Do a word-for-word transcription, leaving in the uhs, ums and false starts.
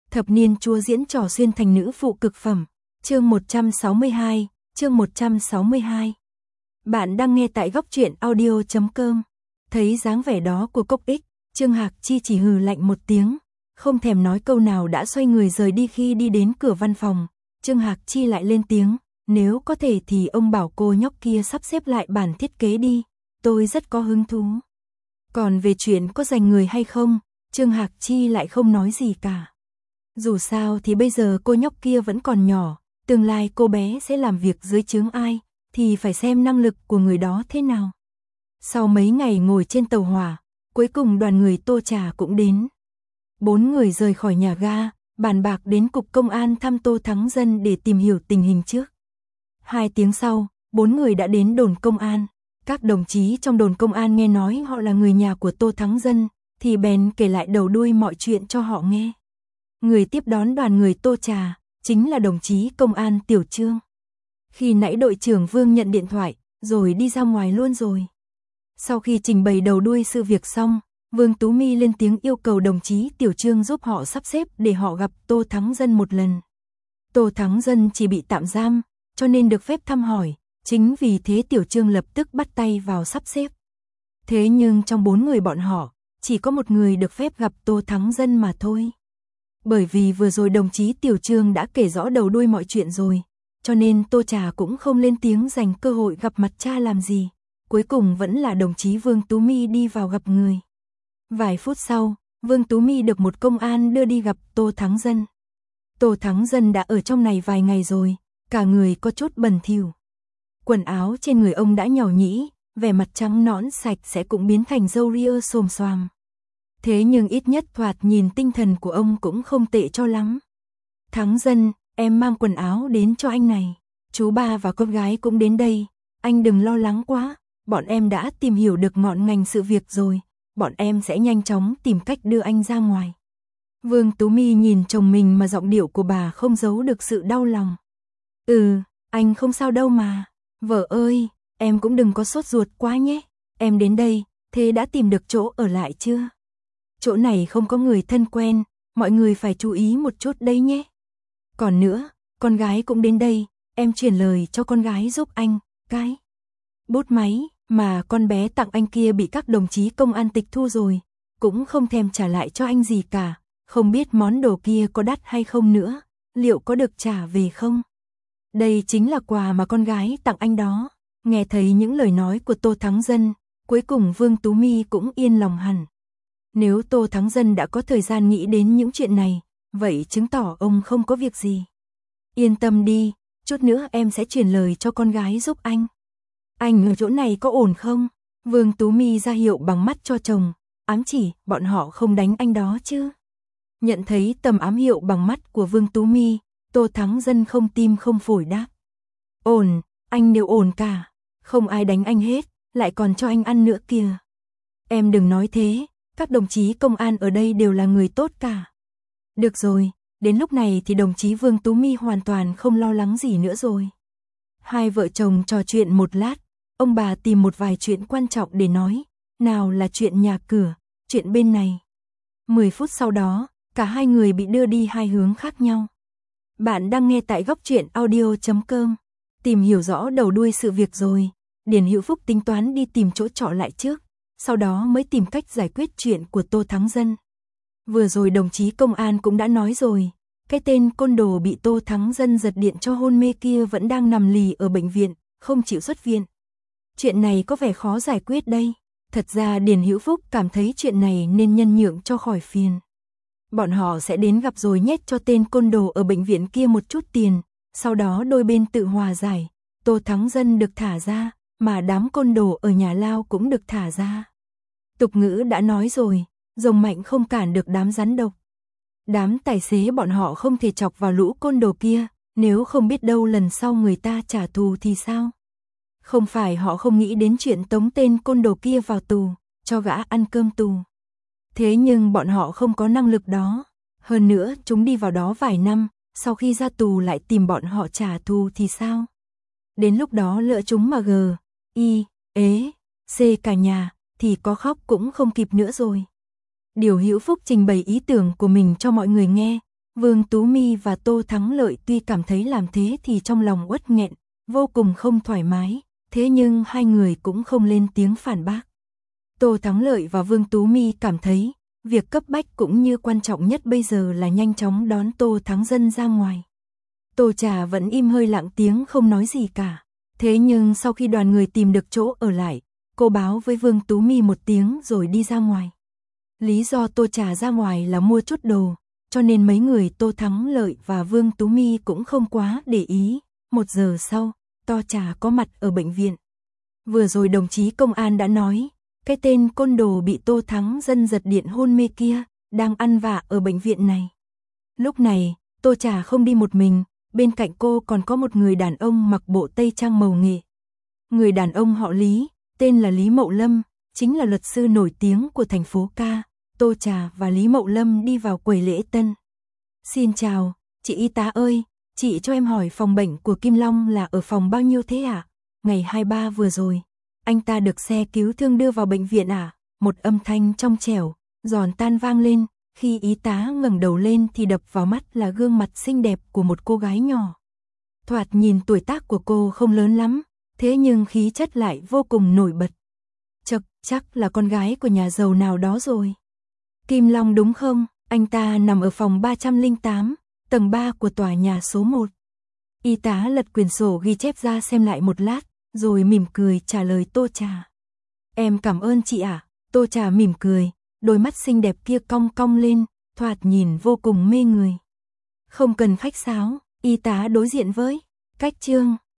Thập niên chúa diễn trò xuyên thành nữ phụ cực phẩm. Chương một trăm sáu mươi hai, chương một trăm sáu mươi hai. Bạn đang nghe tại góc truyện audio chấm com. Thấy dáng vẻ đó của Cốc Ích, Trương Hạc Chi chỉ hừ lạnh một tiếng, không thèm nói câu nào đã xoay người rời đi. Khi đi đến cửa văn phòng, Trương Hạc Chi lại lên tiếng, nếu có thể thì ông bảo cô nhóc kia sắp xếp lại bản thiết kế đi, tôi rất có hứng thú. Còn về chuyện có dành người hay không, Trương Hạc Chi lại không nói gì cả. Dù sao thì bây giờ cô nhóc kia vẫn còn nhỏ, tương lai cô bé sẽ làm việc dưới trướng ai, thì phải xem năng lực của người đó thế nào. Sau mấy ngày ngồi trên tàu hỏa, cuối cùng đoàn người Tô Trà cũng đến. Bốn người rời khỏi nhà ga, bàn bạc đến cục công an thăm Tô Thắng Dân để tìm hiểu tình hình trước. Hai tiếng sau, bốn người đã đến đồn công an. Các đồng chí trong đồn công an nghe nói họ là người nhà của Tô Thắng Dân, thì bèn kể lại đầu đuôi mọi chuyện cho họ nghe. Người tiếp đón đoàn người Tô Trà chính là đồng chí công an Tiểu Trương. Khi nãy đội trưởng Vương nhận điện thoại, rồi đi ra ngoài luôn rồi. Sau khi trình bày đầu đuôi sự việc xong, Vương Tú My lên tiếng yêu cầu đồng chí Tiểu Trương giúp họ sắp xếp để họ gặp Tô Thắng Dân một lần. Tô Thắng Dân chỉ bị tạm giam, cho nên được phép thăm hỏi, chính vì thế Tiểu Trương lập tức bắt tay vào sắp xếp. Thế nhưng trong bốn người bọn họ, chỉ có một người được phép gặp Tô Thắng Dân mà thôi. Bởi vì vừa rồi đồng chí Tiểu Trương đã kể rõ đầu đuôi mọi chuyện rồi, cho nên Tô Trà cũng không lên tiếng dành cơ hội gặp mặt cha làm gì. Cuối cùng vẫn là đồng chí Vương Tú My đi vào gặp người. Vài phút sau, Vương Tú My được một công an đưa đi gặp Tô Thắng Dân. Tô Thắng Dân đã ở trong này vài ngày rồi, cả người có chút bẩn thỉu. Quần áo trên người ông đã nhỏ nhĩ, vẻ mặt trắng nõn sạch sẽ cũng biến thành râu ria xồm xoàm. Thế nhưng ít nhất thoạt nhìn tinh thần của ông cũng không tệ cho lắm. Thắng Dân, em mang quần áo đến cho anh này. Chú ba và con gái cũng đến đây, anh đừng lo lắng quá, bọn em đã tìm hiểu được ngọn ngành sự việc rồi, bọn em sẽ nhanh chóng tìm cách đưa anh ra ngoài. Vương Tú My nhìn chồng mình mà giọng điệu của bà không giấu được sự đau lòng. Ừ, anh không sao đâu mà. Vợ ơi, em cũng đừng có sốt ruột quá nhé. Em đến đây, thế đã tìm được chỗ ở lại chưa? Chỗ này không có người thân quen, mọi người phải chú ý một chút đấy nhé. Còn nữa, con gái cũng đến đây, em truyền lời cho con gái giúp anh, cái bút máy mà con bé tặng anh kia bị các đồng chí công an tịch thu rồi, cũng không thèm trả lại cho anh gì cả, không biết món đồ kia có đắt hay không nữa, liệu có được trả về không? Đây chính là quà mà con gái tặng anh đó. Nghe thấy những lời nói của Tô Thắng Dân, cuối cùng Vương Tú My cũng yên lòng hẳn. Nếu Tô Thắng Dân đã có thời gian nghĩ đến những chuyện này, vậy chứng tỏ ông không có việc gì. Yên tâm đi, chút nữa em sẽ truyền lời cho con gái giúp anh. Anh ở chỗ này có ổn không? Vương Tú My ra hiệu bằng mắt cho chồng, ám chỉ bọn họ không đánh anh đó chứ. Nhận thấy tầm ám hiệu bằng mắt của Vương Tú My, Tô Thắng Dân không tim không phổi đáp. Ổn, anh đều ổn cả, không ai đánh anh hết, lại còn cho anh ăn nữa kìa. Em đừng nói thế, các đồng chí công an ở đây đều là người tốt cả. Được rồi, đến lúc này thì đồng chí Vương Tú My hoàn toàn không lo lắng gì nữa rồi. Hai vợ chồng trò chuyện một lát, ông bà tìm một vài chuyện quan trọng để nói, nào là chuyện nhà cửa, chuyện bên này. Mười phút sau đó, cả hai người bị đưa đi hai hướng khác nhau. Bạn đang nghe tại góc truyện audio chấm com. Tìm hiểu rõ đầu đuôi sự việc rồi, Điền Hữu Phúc tính toán đi tìm chỗ trọ lại trước, sau đó mới tìm cách giải quyết chuyện của Tô Thắng Dân. Vừa rồi đồng chí công an cũng đã nói rồi, cái tên côn đồ bị Tô Thắng Dân giật điện cho hôn mê kia vẫn đang nằm lì ở bệnh viện, không chịu xuất viện. Chuyện này có vẻ khó giải quyết đây. Thật ra Điền Hữu Phúc cảm thấy chuyện này nên nhân nhượng cho khỏi phiền. Bọn họ sẽ đến gặp rồi nhét cho tên côn đồ ở bệnh viện kia một chút tiền, sau đó đôi bên tự hòa giải, Tô Thắng Dân được thả ra, mà đám côn đồ ở nhà lao cũng được thả ra. Tục ngữ đã nói rồi, rồng mạnh không cản được đám rắn độc. Đám tài xế bọn họ không thể chọc vào lũ côn đồ kia, nếu không biết đâu lần sau người ta trả thù thì sao? Không phải họ không nghĩ đến chuyện tống tên côn đồ kia vào tù, cho gã ăn cơm tù. Thế nhưng bọn họ không có năng lực đó. Hơn nữa, chúng đi vào đó vài năm, sau khi ra tù lại tìm bọn họ trả thù thì sao? Đến lúc đó lỡ chúng mà gờ, y, ế, xê cả nhà, thì có khóc cũng không kịp nữa rồi. Điều Hữu Phúc trình bày ý tưởng của mình cho mọi người nghe, Vương Tú My và Tô Thắng Lợi tuy cảm thấy làm thế thì trong lòng uất nghẹn, vô cùng không thoải mái, thế nhưng hai người cũng không lên tiếng phản bác. Tô Thắng Lợi và Vương Tú My cảm thấy, việc cấp bách cũng như quan trọng nhất bây giờ là nhanh chóng đón Tô Thắng Dân ra ngoài. Tô Trà vẫn im hơi lặng tiếng không nói gì cả. Thế nhưng sau khi đoàn người tìm được chỗ ở lại, cô báo với Vương Tú My một tiếng rồi đi ra ngoài. Lý do Tô Trà ra ngoài là mua chút đồ, cho nên mấy người Tô Thắng Lợi và Vương Tú My cũng không quá để ý. Một giờ sau, Tô Trà có mặt ở bệnh viện. Vừa rồi đồng chí công an đã nói, cái tên côn đồ bị Tô Thắng Dân giật điện hôn mê kia, đang ăn vạ ở bệnh viện này. Lúc này, Tô Trà không đi một mình, bên cạnh cô còn có một người đàn ông mặc bộ tây trang màu nghệ. Người đàn ông họ Lý, tên là Lý Mậu Lâm, chính là luật sư nổi tiếng của thành phố Ca. Tô Trà và Lý Mậu Lâm đi vào quầy lễ tân. Xin chào, chị y tá ơi, chị cho em hỏi phòng bệnh của Kim Long là ở phòng bao nhiêu thế ạ? À? Ngày hai mươi ba vừa rồi, anh ta được xe cứu thương đưa vào bệnh viện à? Một âm thanh trong trẻo, giòn tan vang lên, khi y tá ngẩng đầu lên thì đập vào mắt là gương mặt xinh đẹp của một cô gái nhỏ. Thoạt nhìn tuổi tác của cô không lớn lắm, thế nhưng khí chất lại vô cùng nổi bật. Chật, chắc là con gái của nhà giàu nào đó rồi. Kim Long đúng không? Anh ta nằm ở phòng ba trăm lẻ tám, tầng ba của tòa nhà số một. Y tá lật quyển sổ ghi chép ra xem lại một lát, rồi mỉm cười trả lời Tô Trà. Em cảm ơn chị ạ. À? Tô Trà mỉm cười, đôi mắt xinh đẹp kia cong cong lên, thoạt nhìn vô cùng mê người. Không cần khách sáo, y tá đối diện với Cách Trương.